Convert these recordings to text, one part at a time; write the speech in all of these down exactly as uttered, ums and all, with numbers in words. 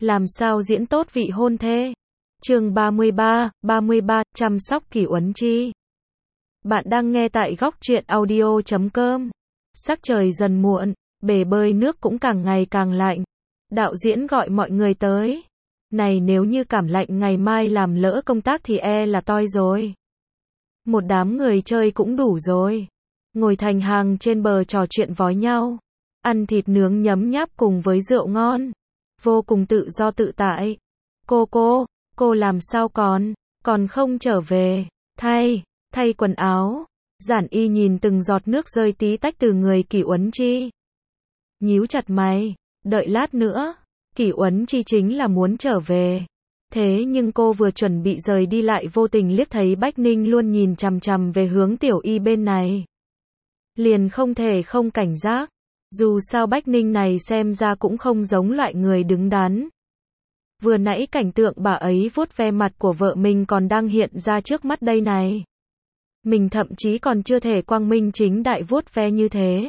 Làm sao diễn tốt vị hôn thê? Chương ba mươi ba, ba mươi ba, chăm sóc Kỷ Uấn Chi. Bạn đang nghe tại góc truyện audio chấm com. Sắc trời dần muộn, bể bơi nước cũng càng ngày càng lạnh. Đạo diễn gọi mọi người tới. Này nếu như cảm lạnh ngày mai làm lỡ công tác thì e là toi rồi. Một đám người chơi cũng đủ rồi. Ngồi thành hàng trên bờ trò chuyện vói nhau. Ăn thịt nướng nhấm nháp cùng với rượu ngon. Vô cùng tự do tự tại. Cô cô, cô làm sao còn, còn không trở về, thay, thay quần áo. Giản Y nhìn từng giọt nước rơi tí tách từ người Kỷ Uấn Chi. Nhíu chặt mày, đợi lát nữa, Kỷ Uấn Chi chính là muốn trở về. Thế nhưng cô vừa chuẩn bị rời đi lại vô tình liếc thấy Bách Ninh luôn nhìn chằm chằm về hướng Tiểu Y bên này. Liền không thể không cảnh giác. Dù sao Bách Ninh này xem ra cũng không giống loại người đứng đắn. Vừa nãy cảnh tượng bà ấy vuốt ve mặt của vợ mình còn đang hiện ra trước mắt đây này. Mình thậm chí còn chưa thể quang minh chính đại vuốt ve như thế.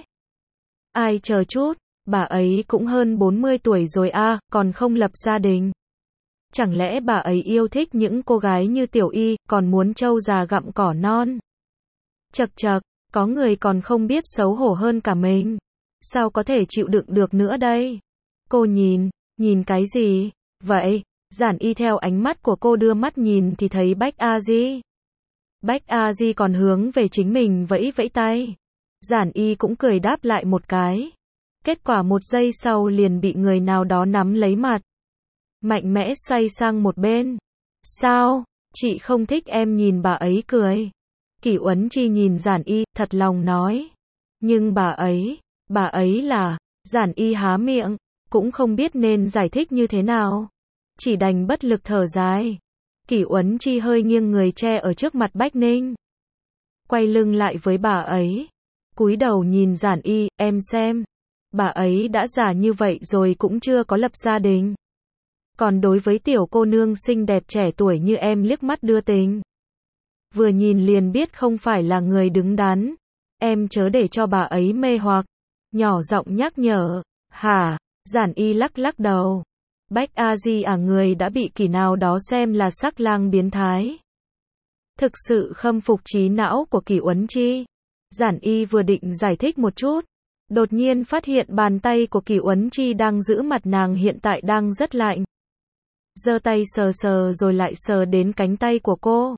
Ai chờ chút, bà ấy cũng hơn bốn mươi tuổi rồi a, à, còn không lập gia đình. Chẳng lẽ bà ấy yêu thích những cô gái như Tiểu Y, còn muốn trâu già gặm cỏ non? Chậc chậc, có người còn không biết xấu hổ hơn cả mình. Sao có thể chịu đựng được nữa đây? Cô nhìn, nhìn cái gì? Vậy, Giản Y theo ánh mắt của cô đưa mắt nhìn thì thấy Bách A Di. Bách A Di còn hướng về chính mình vẫy vẫy tay. Giản Y cũng cười đáp lại một cái. Kết quả một giây sau liền bị người nào đó nắm lấy mặt. Mạnh mẽ xoay sang một bên. Sao? Chị không thích em nhìn bà ấy cười. Kỷ Uấn Chi nhìn Giản Y, thật lòng nói. Nhưng bà ấy, bà ấy là, Giản Y há miệng, cũng không biết nên giải thích như thế nào. Chỉ đành bất lực thở dài. Kỷ Uấn Chi hơi nghiêng người che ở trước mặt Bách Ninh. Quay lưng lại với bà ấy. Cúi đầu nhìn Giản Y, em xem. Bà ấy đã già như vậy rồi cũng chưa có lập gia đình. Còn đối với tiểu cô nương xinh đẹp trẻ tuổi như em liếc mắt đưa tình. Vừa nhìn liền biết không phải là người đứng đắn. Em chớ để cho bà ấy mê hoặc. Nhỏ giọng nhắc nhở. Hả? Giản Y lắc lắc đầu. Bách A Di à, người đã bị kỷ nào đó xem là sắc lang biến thái. Thực sự khâm phục trí não của Kỷ Uấn Chi. Giản Y vừa định giải thích một chút. Đột nhiên phát hiện bàn tay của Kỷ Uấn Chi đang giữ mặt nàng hiện tại đang rất lạnh. Giơ tay sờ sờ rồi lại sờ đến cánh tay của cô.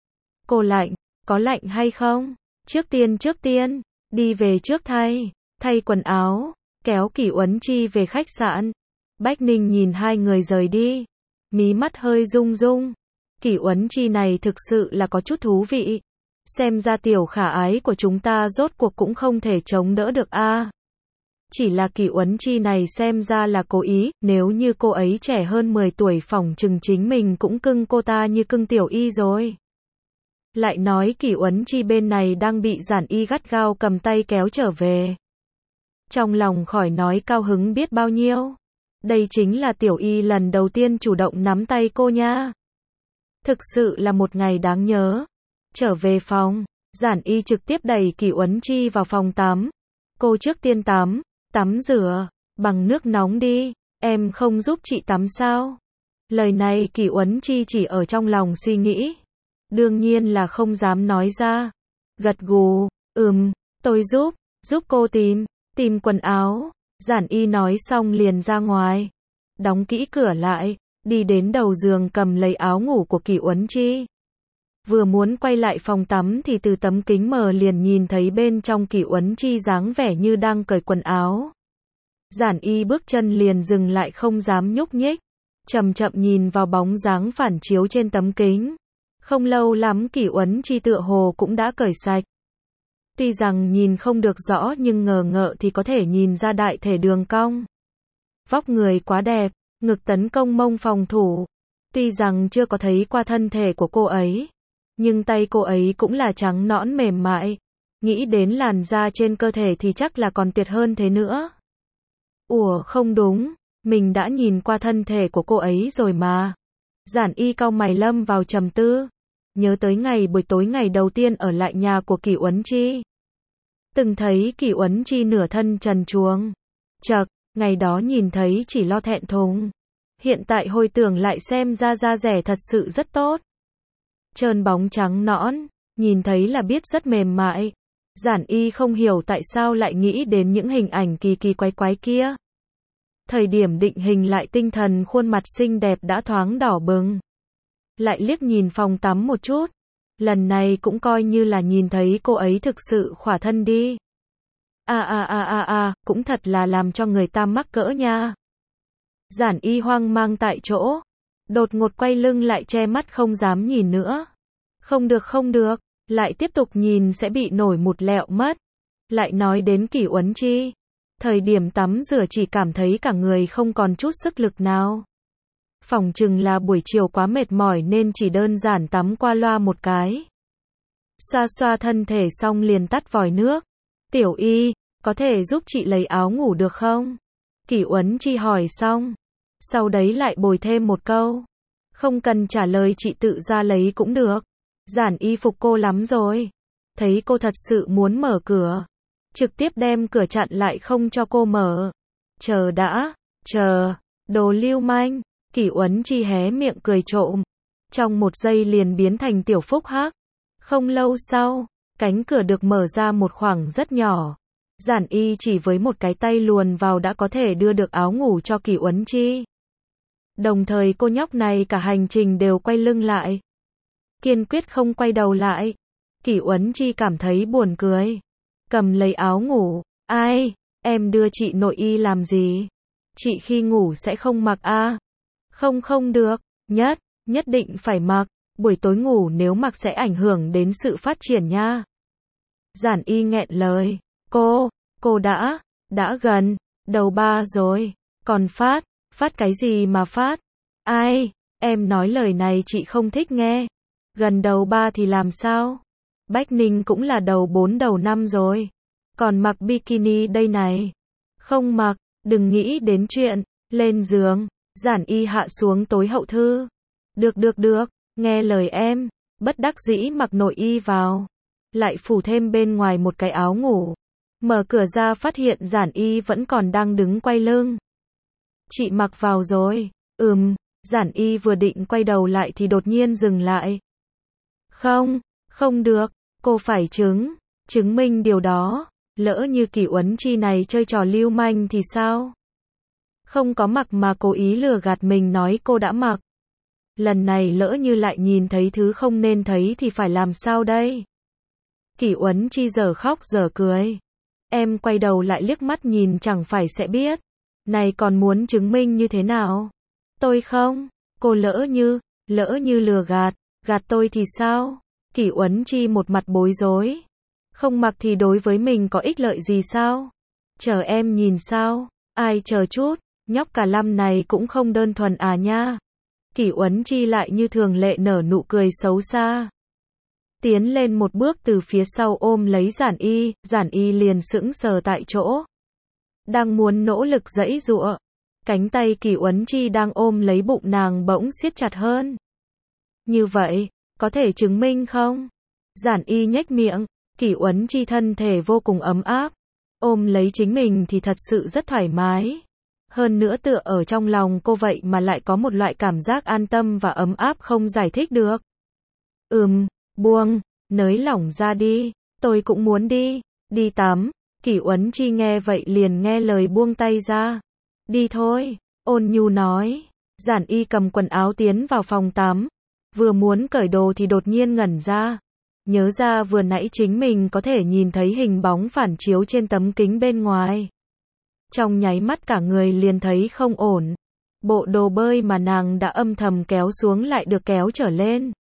Cô lạnh, có lạnh hay không? Trước tiên trước tiên, đi về trước thay, thay quần áo, kéo Kỷ Uấn Chi về khách sạn. Bách Ninh nhìn hai người rời đi, mí mắt hơi rung rung. Kỷ Uấn Chi này thực sự là có chút thú vị. Xem ra tiểu khả ái của chúng ta rốt cuộc cũng không thể chống đỡ được a. À. Chỉ là Kỷ Uấn Chi này xem ra là cố ý, nếu như cô ấy trẻ hơn mười tuổi phỏng chừng chính mình cũng cưng cô ta như cưng Tiểu Y rồi. Lại nói Kỷ Uấn Chi bên này đang bị Giản Y gắt gao cầm tay kéo trở về. Trong lòng khỏi nói cao hứng biết bao nhiêu. Đây chính là Tiểu Y lần đầu tiên chủ động nắm tay cô nha. Thực sự là một ngày đáng nhớ. Trở về phòng, Giản Y trực tiếp đẩy Kỷ Uấn Chi vào phòng tắm. Cô trước tiên tắm, tắm rửa, bằng nước nóng đi, em không giúp chị tắm sao? Lời này Kỷ Uấn Chi chỉ ở trong lòng suy nghĩ. Đương nhiên là không dám nói ra. Gật gù, ừm, tôi giúp, giúp cô tìm, tìm quần áo. Giản Y nói xong liền ra ngoài. Đóng kỹ cửa lại, đi đến đầu giường cầm lấy áo ngủ của Kỷ Uấn Chi. Vừa muốn quay lại phòng tắm thì từ tấm kính mờ liền nhìn thấy bên trong Kỷ Uấn Chi dáng vẻ như đang cởi quần áo. Giản Y bước chân liền dừng lại không dám nhúc nhích. Chậm chậm nhìn vào bóng dáng phản chiếu trên tấm kính. Không lâu lắm Kỷ Uấn Chi tựa hồ cũng đã cởi sạch. Tuy rằng nhìn không được rõ nhưng ngờ ngợ thì có thể nhìn ra đại thể đường cong. Vóc người quá đẹp, ngực tấn công mông phòng thủ. Tuy rằng chưa có thấy qua thân thể của cô ấy, nhưng tay cô ấy cũng là trắng nõn mềm mại. Nghĩ đến làn da trên cơ thể thì chắc là còn tuyệt hơn thế nữa. Ủa không đúng, mình đã nhìn qua thân thể của cô ấy rồi mà. Giản Y cau mày lâm vào trầm tư. Nhớ tới ngày buổi tối ngày đầu tiên ở lại nhà của Kỷ Uấn Chi. Từng thấy Kỷ Uấn Chi nửa thân trần truồng. Chậc, ngày đó nhìn thấy chỉ lo thẹn thùng. Hiện tại hồi tưởng lại xem ra da rẻ thật sự rất tốt. Trơn bóng trắng nõn, nhìn thấy là biết rất mềm mại. Giản Y không hiểu tại sao lại nghĩ đến những hình ảnh kỳ kỳ quái quái kia. Thời điểm định hình lại tinh thần, khuôn mặt xinh đẹp đã thoáng đỏ bừng. Lại liếc nhìn phòng tắm một chút. Lần này cũng coi như là nhìn thấy cô ấy thực sự khỏa thân đi. À à à à à, cũng thật là làm cho người ta mắc cỡ nha. Giản Y hoang mang tại chỗ. Đột ngột quay lưng lại che mắt không dám nhìn nữa. Không được không được, lại tiếp tục nhìn sẽ bị nổi một lẹo mất. Lại nói đến Kỷ Uấn Chi. Thời điểm tắm rửa chỉ cảm thấy cả người không còn chút sức lực nào. Phỏng chừng là buổi chiều quá mệt mỏi nên chỉ đơn giản tắm qua loa một cái. Xoa xoa thân thể xong liền tắt vòi nước. Tiểu Y, có thể giúp chị lấy áo ngủ được không? Kỷ Uấn Chi hỏi xong. Sau đấy lại bồi thêm một câu. Không cần trả lời, chị tự ra lấy cũng được. Giản Y phục cô lắm rồi. Thấy cô thật sự muốn mở cửa. Trực tiếp đem cửa chặn lại không cho cô mở. Chờ đã, chờ, đồ lưu manh. Kỷ Uấn Chi hé miệng cười trộm. Trong một giây liền biến thành tiểu phúc hắc. Không lâu sau, cánh cửa được mở ra một khoảng rất nhỏ. Giản Y chỉ với một cái tay luồn vào đã có thể đưa được áo ngủ cho Kỷ Uấn Chi. Đồng thời cô nhóc này cả hành trình đều quay lưng lại. Kiên quyết không quay đầu lại. Kỷ Uấn Chi cảm thấy buồn cười. Cầm lấy áo ngủ. Ai, em đưa chị nội y làm gì? Chị khi ngủ sẽ không mặc à? Không không được, nhất, nhất định phải mặc. Buổi tối ngủ nếu mặc sẽ ảnh hưởng đến sự phát triển nha. Giản Y nghẹn lời. Cô, cô đã, đã gần, đầu ba rồi. Còn phát, phát cái gì mà phát? Ai, em nói lời này chị không thích nghe. Gần đầu ba thì làm sao? Bách Ninh cũng là đầu bốn đầu năm rồi. Còn mặc bikini đây này. Không mặc, đừng nghĩ đến chuyện. Lên giường, Giản Y hạ xuống tối hậu thư. Được được được, nghe lời em. Bất đắc dĩ mặc nội y vào. Lại phủ thêm bên ngoài một cái áo ngủ. Mở cửa ra phát hiện Giản Y vẫn còn đang đứng quay lưng. Chị mặc vào rồi. Ừm, Giản Y vừa định quay đầu lại thì đột nhiên dừng lại. Không, không được, cô phải chứng, chứng minh điều đó. Lỡ như Kỷ Uấn Chi này chơi trò lưu manh thì sao? Không có mặc mà cố ý lừa gạt mình nói cô đã mặc. Lần này lỡ như lại nhìn thấy thứ không nên thấy thì phải làm sao đây? Kỷ Uấn Chi giờ khóc giờ cười. Em quay đầu lại liếc mắt nhìn chẳng phải sẽ biết. Này còn muốn chứng minh như thế nào? Tôi không, cô lỡ như, lỡ như lừa gạt, gạt tôi thì sao? Kỷ Uấn Chi một mặt bối rối. Không mặc thì đối với mình có ích lợi gì sao? Chờ em nhìn sao? Ai chờ chút, nhóc cả lâm này cũng không đơn thuần à nha. Kỷ Uấn Chi lại như thường lệ nở nụ cười xấu xa. Tiến lên một bước từ phía sau ôm lấy Giản Y, Giản Y liền sững sờ tại chỗ. Đang muốn nỗ lực giãy giụa. Cánh tay Kỷ Uấn Chi đang ôm lấy bụng nàng bỗng siết chặt hơn. Như vậy, có thể chứng minh không? Giản Y nhếch miệng. Kỷ Uấn Chi thân thể vô cùng ấm áp. Ôm lấy chính mình thì thật sự rất thoải mái. Hơn nữa tựa ở trong lòng cô vậy mà lại có một loại cảm giác an tâm và ấm áp không giải thích được. Ừm, buông, nới lỏng ra đi, tôi cũng muốn đi, đi tắm. Kỷ Uấn Chi nghe vậy liền nghe lời buông tay ra. Đi thôi, ôn nhu nói. Giản Y cầm quần áo tiến vào phòng tắm. Vừa muốn cởi đồ thì đột nhiên ngẩn ra. Nhớ ra vừa nãy chính mình có thể nhìn thấy hình bóng phản chiếu trên tấm kính bên ngoài. Trong nháy mắt cả người liền thấy không ổn. Bộ đồ bơi mà nàng đã âm thầm kéo xuống lại được kéo trở lên.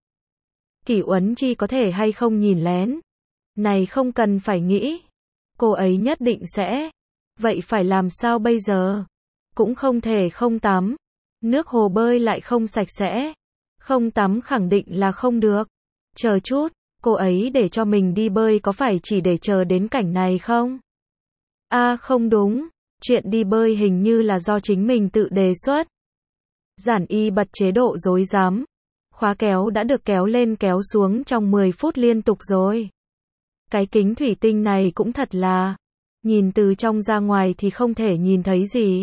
Kỷ Uấn Chi có thể hay không nhìn lén? Này không cần phải nghĩ. Cô ấy nhất định sẽ. Vậy phải làm sao bây giờ? Cũng không thể không tắm. Nước hồ bơi lại không sạch sẽ. Không tắm khẳng định là không được. Chờ chút, cô ấy để cho mình đi bơi có phải chỉ để chờ đến cảnh này không? À không đúng, chuyện đi bơi hình như là do chính mình tự đề xuất. Giản Y bật chế độ rối rắm. Khóa kéo đã được kéo lên kéo xuống trong mười phút liên tục rồi. Cái kính thủy tinh này cũng thật là, nhìn từ trong ra ngoài thì không thể nhìn thấy gì.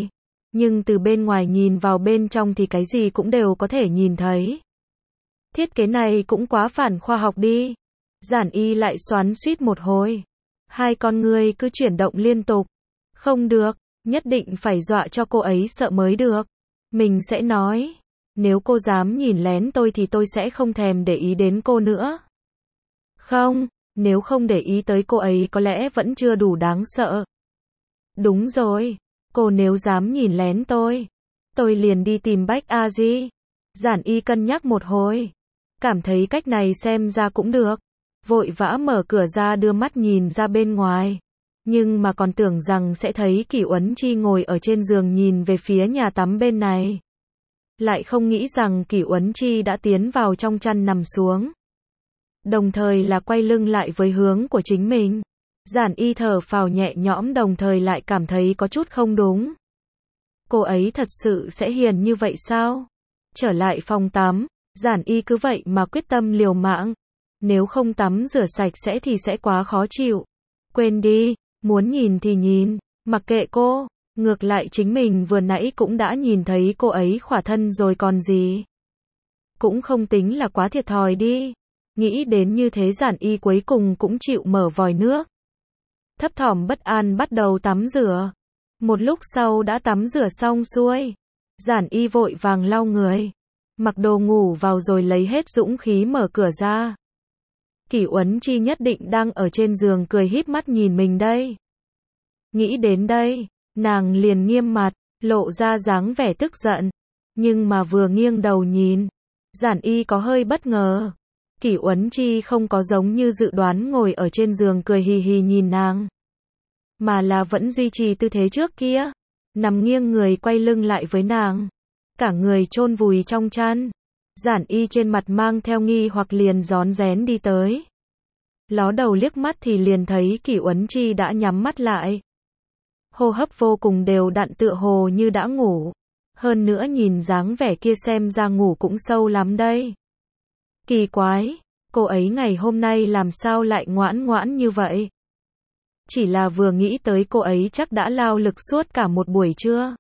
nhưng từ bên ngoài nhìn vào bên trong thì cái gì cũng đều có thể nhìn thấy. Thiết kế này cũng quá phản khoa học đi. Giản Y lại xoắn xuýt một hồi. Hai con người cứ chuyển động liên tục. Không được, nhất định phải dọa cho cô ấy sợ mới được. Mình sẽ nói, nếu cô dám nhìn lén tôi thì tôi sẽ không thèm để ý đến cô nữa. Không, nếu không để ý tới cô ấy có lẽ vẫn chưa đủ đáng sợ. Đúng rồi, cô nếu dám nhìn lén tôi, tôi liền đi tìm Bách A Di. Giản Y cân nhắc một hồi, cảm thấy cách này xem ra cũng được. Vội vã mở cửa ra đưa mắt nhìn ra bên ngoài. Nhưng mà còn tưởng rằng sẽ thấy Kỷ Uấn Chi ngồi ở trên giường nhìn về phía nhà tắm bên này. Lại không nghĩ rằng Kỷ Uấn Chi đã tiến vào trong chăn nằm xuống. Đồng thời là quay lưng lại với hướng của chính mình. Giản Y thở phào nhẹ nhõm đồng thời lại cảm thấy có chút không đúng. Cô ấy thật sự sẽ hiền như vậy sao? Trở lại phòng tắm, Giản Y cứ vậy mà quyết tâm liều mạng. Nếu không tắm rửa sạch sẽ thì sẽ quá khó chịu. Quên đi, muốn nhìn thì nhìn, mặc kệ cô. Ngược lại chính mình vừa nãy cũng đã nhìn thấy cô ấy khỏa thân rồi còn gì. Cũng không tính là quá thiệt thòi đi. Nghĩ đến như thế Giản Y cuối cùng cũng chịu mở vòi nước. Thấp thỏm bất an bắt đầu tắm rửa. Một lúc sau đã tắm rửa xong xuôi. Giản Y vội vàng lau người. Mặc đồ ngủ vào rồi lấy hết dũng khí mở cửa ra. Kỷ Uấn Chi nhất định đang ở trên giường cười híp mắt nhìn mình đây. Nghĩ đến đây, nàng liền nghiêm mặt, lộ ra dáng vẻ tức giận. Nhưng mà vừa nghiêng đầu nhìn, Giản Y có hơi bất ngờ. Kỷ Uấn Chi không có giống như dự đoán ngồi ở trên giường cười hì hì nhìn nàng. Mà là vẫn duy trì tư thế trước kia. Nằm nghiêng người quay lưng lại với nàng. Cả người chôn vùi trong chăn. Giản Y trên mặt mang theo nghi hoặc liền rón rén đi tới. Ló đầu liếc mắt thì liền thấy Kỷ Uấn Chi đã nhắm mắt lại. Hô hấp vô cùng đều đặn tựa hồ như đã ngủ. Hơn nữa nhìn dáng vẻ kia xem ra ngủ cũng sâu lắm đây. Kỳ quái, cô ấy ngày hôm nay làm sao lại ngoãn ngoãn như vậy? Chỉ là vừa nghĩ tới cô ấy chắc đã lao lực suốt cả một buổi trưa.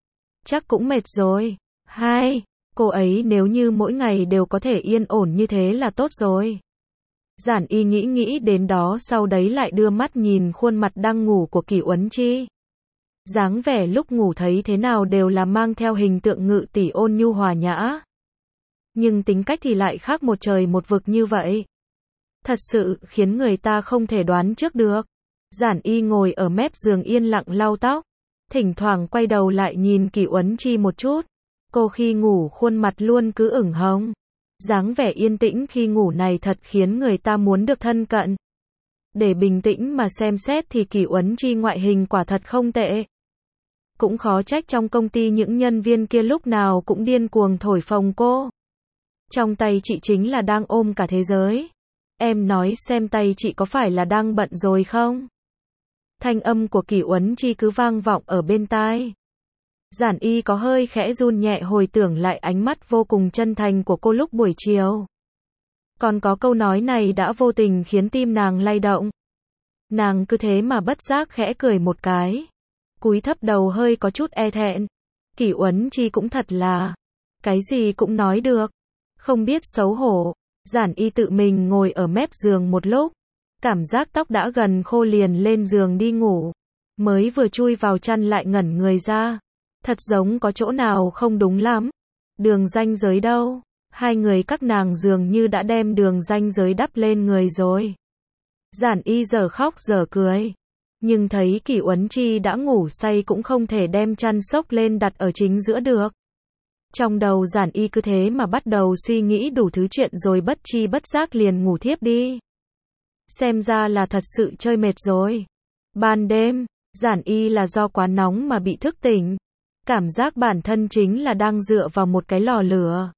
Chắc cũng mệt rồi. Hai, cô ấy nếu như mỗi ngày đều có thể yên ổn như thế là tốt rồi. Giản Y nghĩ nghĩ đến đó sau đấy lại đưa mắt nhìn khuôn mặt đang ngủ của Kỷ Uấn Chi. Dáng vẻ lúc ngủ thấy thế nào đều là mang theo hình tượng ngự tỷ ôn nhu hòa nhã. Nhưng tính cách thì lại khác một trời một vực như vậy. Thật sự khiến người ta không thể đoán trước được. Giản Y ngồi ở mép giường yên lặng lau tóc. Thỉnh thoảng quay đầu lại nhìn Kỷ Uấn Chi một chút. Cô khi ngủ khuôn mặt luôn cứ ửng hồng. Dáng vẻ yên tĩnh khi ngủ này thật khiến người ta muốn được thân cận. Để bình tĩnh mà xem xét thì Kỷ Uấn Chi ngoại hình quả thật không tệ. Cũng khó trách trong công ty những nhân viên kia lúc nào cũng điên cuồng thổi phồng cô. Trong tay chị chính là đang ôm cả thế giới. Em nói xem tay chị có phải là đang bận rồi không? Thanh âm của Kỷ Uấn Chi cứ vang vọng ở bên tai. Giản Y có hơi khẽ run nhẹ hồi tưởng lại ánh mắt vô cùng chân thành của cô lúc buổi chiều. Còn có câu nói này đã vô tình khiến tim nàng lay động. Nàng cứ thế mà bất giác khẽ cười một cái. Cúi thấp đầu hơi có chút e thẹn. Kỷ Uấn Chi cũng thật là, cái gì cũng nói được. Không biết xấu hổ. Giản Y tự mình ngồi ở mép giường một lúc. Cảm giác tóc đã gần khô liền lên giường đi ngủ. Mới vừa chui vào chăn lại ngẩn người ra. Thật giống có chỗ nào không đúng lắm. Đường ranh giới đâu? Hai người các nàng dường như đã đem đường ranh giới đắp lên người rồi. Giản Y giờ khóc giờ cười. Nhưng thấy Kỷ Uấn Chi đã ngủ say cũng không thể đem chăn xốc lên đặt ở chính giữa được. Trong đầu Giản Y cứ thế mà bắt đầu suy nghĩ đủ thứ chuyện rồi bất chi bất giác liền ngủ thiếp đi. Xem ra là thật sự chơi mệt rồi. Ban đêm, Giản Y là do quá nóng mà bị thức tỉnh. Cảm giác bản thân chính là đang dựa vào một cái lò lửa.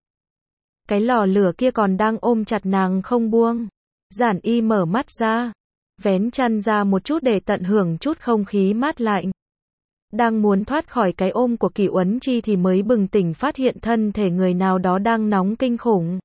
Cái lò lửa kia còn đang ôm chặt nàng không buông. Giản Y mở mắt ra, vén chăn ra một chút để tận hưởng chút không khí mát lạnh. Đang muốn thoát khỏi cái ôm của Kỷ Uấn Chi thì mới bừng tỉnh phát hiện thân thể người nào đó đang nóng kinh khủng.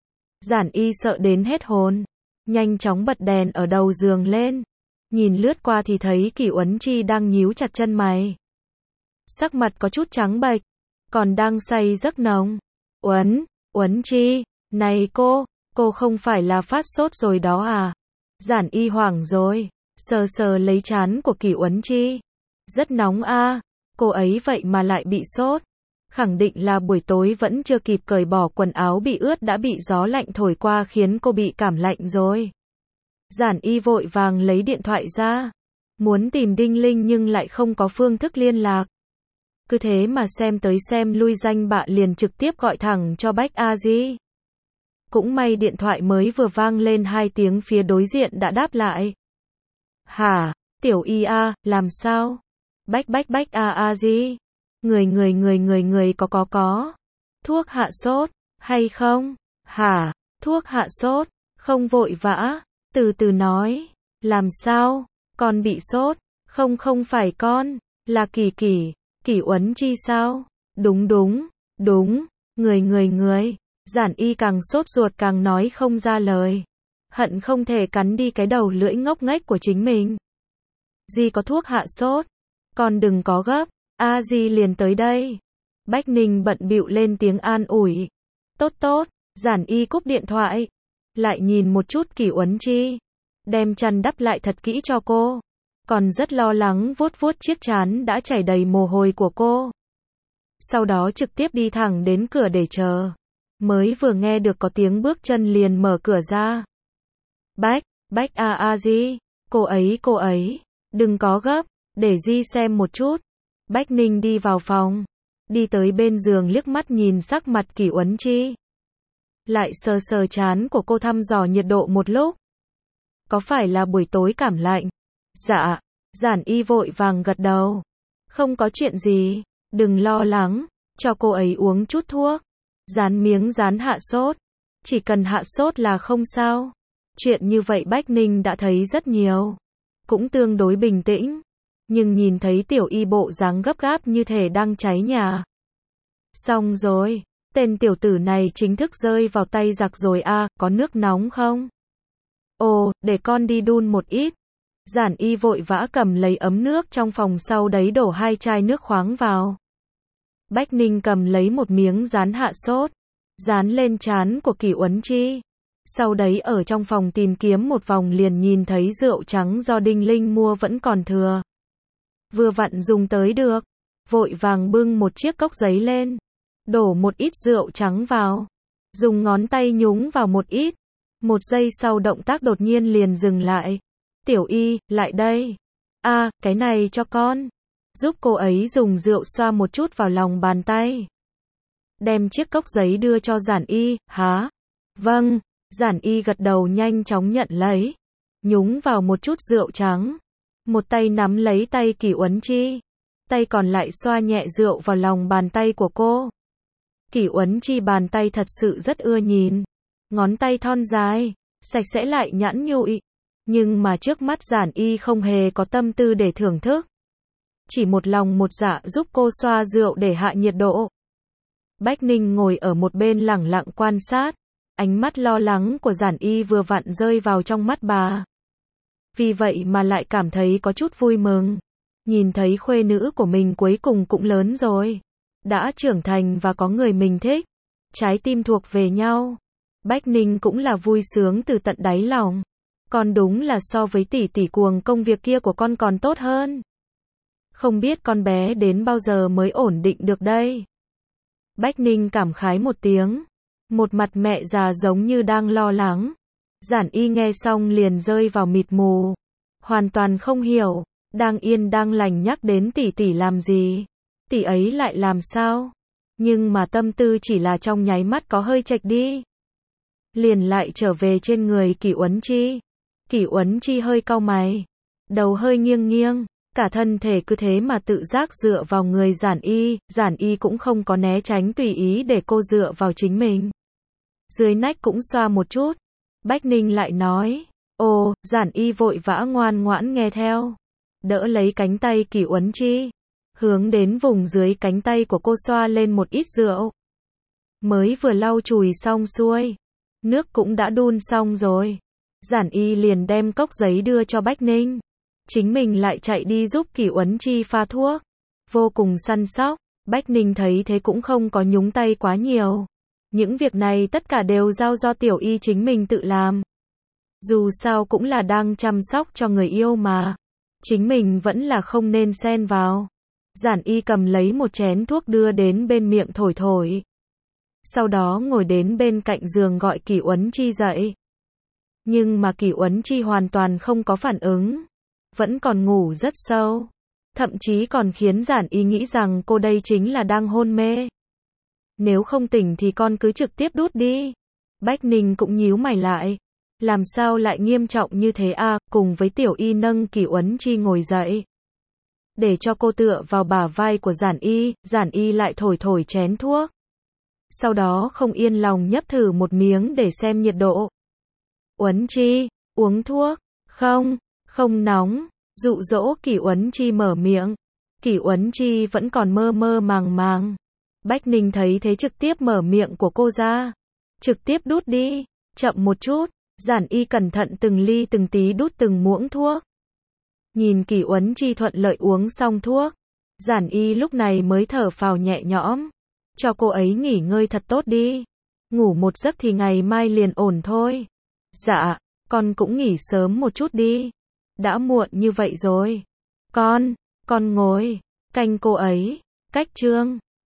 Giản Y sợ đến hết hồn, nhanh chóng bật đèn ở đầu giường lên. Nhìn lướt qua thì thấy Kỷ Uấn Chi đang nhíu chặt chân mày. sắc mặt có chút trắng bệch, còn đang say giấc nồng. Uấn, Uấn Chi, này cô, cô không phải là phát sốt rồi đó à? Giản Y hoảng rồi, sờ sờ lấy trán của Kỷ Uấn Chi. Rất nóng a, cô ấy vậy mà lại bị sốt. Khẳng định là buổi tối vẫn chưa kịp cởi bỏ quần áo bị ướt đã bị gió lạnh thổi qua khiến cô bị cảm lạnh rồi. Giản Y vội vàng lấy điện thoại ra, muốn tìm Đinh Linh nhưng lại không có phương thức liên lạc. Cứ thế mà xem tới xem lui danh bạ liền trực tiếp gọi thẳng cho Bách A Di. Cũng may điện thoại mới vừa vang lên hai tiếng phía đối diện đã đáp lại. Hả, Tiểu Y a, làm sao? Bách Bách Bách A A Di. Người người người người người có có có. Thuốc hạ sốt, hay không? Hả, thuốc hạ sốt, không vội vã, từ từ nói. Làm sao? Con bị sốt, không không phải con, là Kỳ Kỳ, Kỷ Uấn Chi sao? Đúng đúng, đúng, người người người. Giản Y càng sốt ruột càng nói không ra lời. Hận không thể cắn đi cái đầu lưỡi ngốc nghếch của chính mình. Di có thuốc hạ sốt, con đừng có gấp, A Di liền tới đây. Bách Ninh bận bịu lên tiếng an ủi. Tốt tốt, Giản Y cúp điện thoại, lại nhìn một chút Kỷ Uấn Chi, đem chăn đắp lại thật kỹ cho cô, còn rất lo lắng vuốt vuốt chiếc trán đã chảy đầy mồ hôi của cô. Sau đó trực tiếp đi thẳng đến cửa để chờ. Mới vừa nghe được có tiếng bước chân liền mở cửa ra. Bách, Bách A A Di, cô ấy cô ấy, đừng có gấp, để Di xem một chút. Bách Ninh đi vào phòng, đi tới bên giường liếc mắt nhìn sắc mặt Kỷ Uấn Chi. Lại sờ sờ trán của cô thăm dò nhiệt độ một lúc. Có phải là buổi tối cảm lạnh? Dạ, Giản Y vội vàng gật đầu. Không có chuyện gì, đừng lo lắng, cho cô ấy uống chút thuốc. Dán miếng dán hạ sốt. Chỉ cần hạ sốt là không sao. Chuyện như vậy Bách Ninh đã thấy rất nhiều. Cũng tương đối bình tĩnh. Nhưng nhìn thấy Tiểu Y bộ dáng gấp gáp như thể đang cháy nhà. Xong rồi, tên tiểu tử này chính thức rơi vào tay giặc rồi a, à, có nước nóng không? Ồ, để con đi đun một ít. Giản Y vội vã cầm lấy ấm nước trong phòng sau đấy đổ hai chai nước khoáng vào. Bách Ninh cầm lấy một miếng dán hạ sốt, dán lên trán của Kỷ Uấn Chi. Sau đấy ở trong phòng tìm kiếm một vòng liền nhìn thấy rượu trắng do Đinh Linh mua vẫn còn thừa. Vừa vặn dùng tới được, vội vàng bưng một chiếc cốc giấy lên, đổ một ít rượu trắng vào, dùng ngón tay nhúng vào một ít. Một giây sau động tác đột nhiên liền dừng lại. Tiểu Y, lại đây. A, à, cái này cho con. Giúp cô ấy dùng rượu xoa một chút vào lòng bàn tay. Đem chiếc cốc giấy đưa cho Giản Y, hả? Vâng, Giản Y gật đầu nhanh chóng nhận lấy. Nhúng vào một chút rượu trắng. Một tay nắm lấy tay Kỷ Uấn Chi. Tay còn lại xoa nhẹ rượu vào lòng bàn tay của cô. Kỷ Uấn Chi bàn tay thật sự rất ưa nhìn. Ngón tay thon dài, sạch sẽ lại nhẵn nhụi. Nhưng mà trước mắt Giản Y không hề có tâm tư để thưởng thức. Chỉ một lòng một dạ giúp cô xoa rượu để hạ nhiệt độ. Bách Ninh ngồi ở một bên lẳng lặng quan sát. Ánh mắt lo lắng của Giản Y vừa vặn rơi vào trong mắt bà. Vì vậy mà lại cảm thấy có chút vui mừng. Nhìn thấy khuê nữ của mình cuối cùng cũng lớn rồi. Đã trưởng thành và có người mình thích. Trái tim thuộc về nhau. Bách Ninh cũng là vui sướng từ tận đáy lòng. Còn đúng là so với tỷ tỷ cuồng công việc kia của con còn tốt hơn. Không biết con bé đến bao giờ mới ổn định được đây. Bách Ninh cảm khái một tiếng. Một mặt mẹ già giống như đang lo lắng. Giản Y nghe xong liền rơi vào mịt mù. Hoàn toàn không hiểu. Đang yên đang lành nhắc đến tỷ tỷ làm gì. Tỷ ấy lại làm sao. Nhưng mà tâm tư chỉ là trong nháy mắt có hơi chệch đi. Liền lại trở về trên người Kỷ Uấn Chi. Kỷ Uấn Chi hơi cau mày. Đầu hơi nghiêng nghiêng. Cả thân thể cứ thế mà tự giác dựa vào người Giản Y. Giản Y cũng không có né tránh tùy ý để cô dựa vào chính mình. Dưới nách cũng xoa một chút. Bách Ninh lại nói. Ồ, Giản Y vội vã ngoan ngoãn nghe theo. Đỡ lấy cánh tay Kỷ Uấn Chi. Hướng đến vùng dưới cánh tay của cô xoa lên một ít rượu. Mới vừa lau chùi xong xuôi. Nước cũng đã đun xong rồi. Giản Y liền đem cốc giấy đưa cho Bách Ninh. Chính mình lại chạy đi giúp Kỷ Uấn Chi pha thuốc. vô cùng săn sóc. Bách Ninh thấy thế cũng không có nhúng tay quá nhiều. Những việc này tất cả đều giao do Tiểu Y chính mình tự làm. Dù sao cũng là đang chăm sóc cho người yêu mà. Chính mình vẫn là không nên xen vào. Giản Y cầm lấy một chén thuốc đưa đến bên miệng thổi thổi. Sau đó ngồi đến bên cạnh giường gọi Kỷ Uấn Chi dậy. Nhưng mà Kỷ Uấn Chi hoàn toàn không có phản ứng. Vẫn còn ngủ rất sâu. Thậm chí còn khiến Giản Y nghĩ rằng cô đây chính là đang hôn mê. Nếu không tỉnh thì con cứ trực tiếp đút đi. Bách Ninh cũng nhíu mày lại. Làm sao lại nghiêm trọng như thế à, cùng với Tiểu Y nâng Kỷ Uấn Chi ngồi dậy. Để cho cô tựa vào bả vai của Giản Y, Giản Y lại thổi thổi chén thuốc. Sau đó không yên lòng nhấp thử một miếng để xem nhiệt độ. Uấn Chi, uống thuốc, không, không nóng, dụ dỗ Kỷ Uấn Chi mở miệng. Kỷ Uấn Chi vẫn còn mơ mơ màng màng. Bách Ninh thấy thế trực tiếp mở miệng của cô ra. Trực tiếp đút đi, chậm một chút. Giản Y cẩn thận từng ly từng tí đút từng muỗng thuốc. Nhìn Kỷ Uấn Chi thuận lợi uống xong thuốc. Giản Y lúc này mới thở phào nhẹ nhõm. Cho cô ấy nghỉ ngơi thật tốt đi. Ngủ một giấc thì ngày mai liền ổn thôi. Dạ, con cũng nghỉ sớm một chút đi. Đã muộn như vậy rồi. Con, con ngồi, canh cô ấy. Cách chương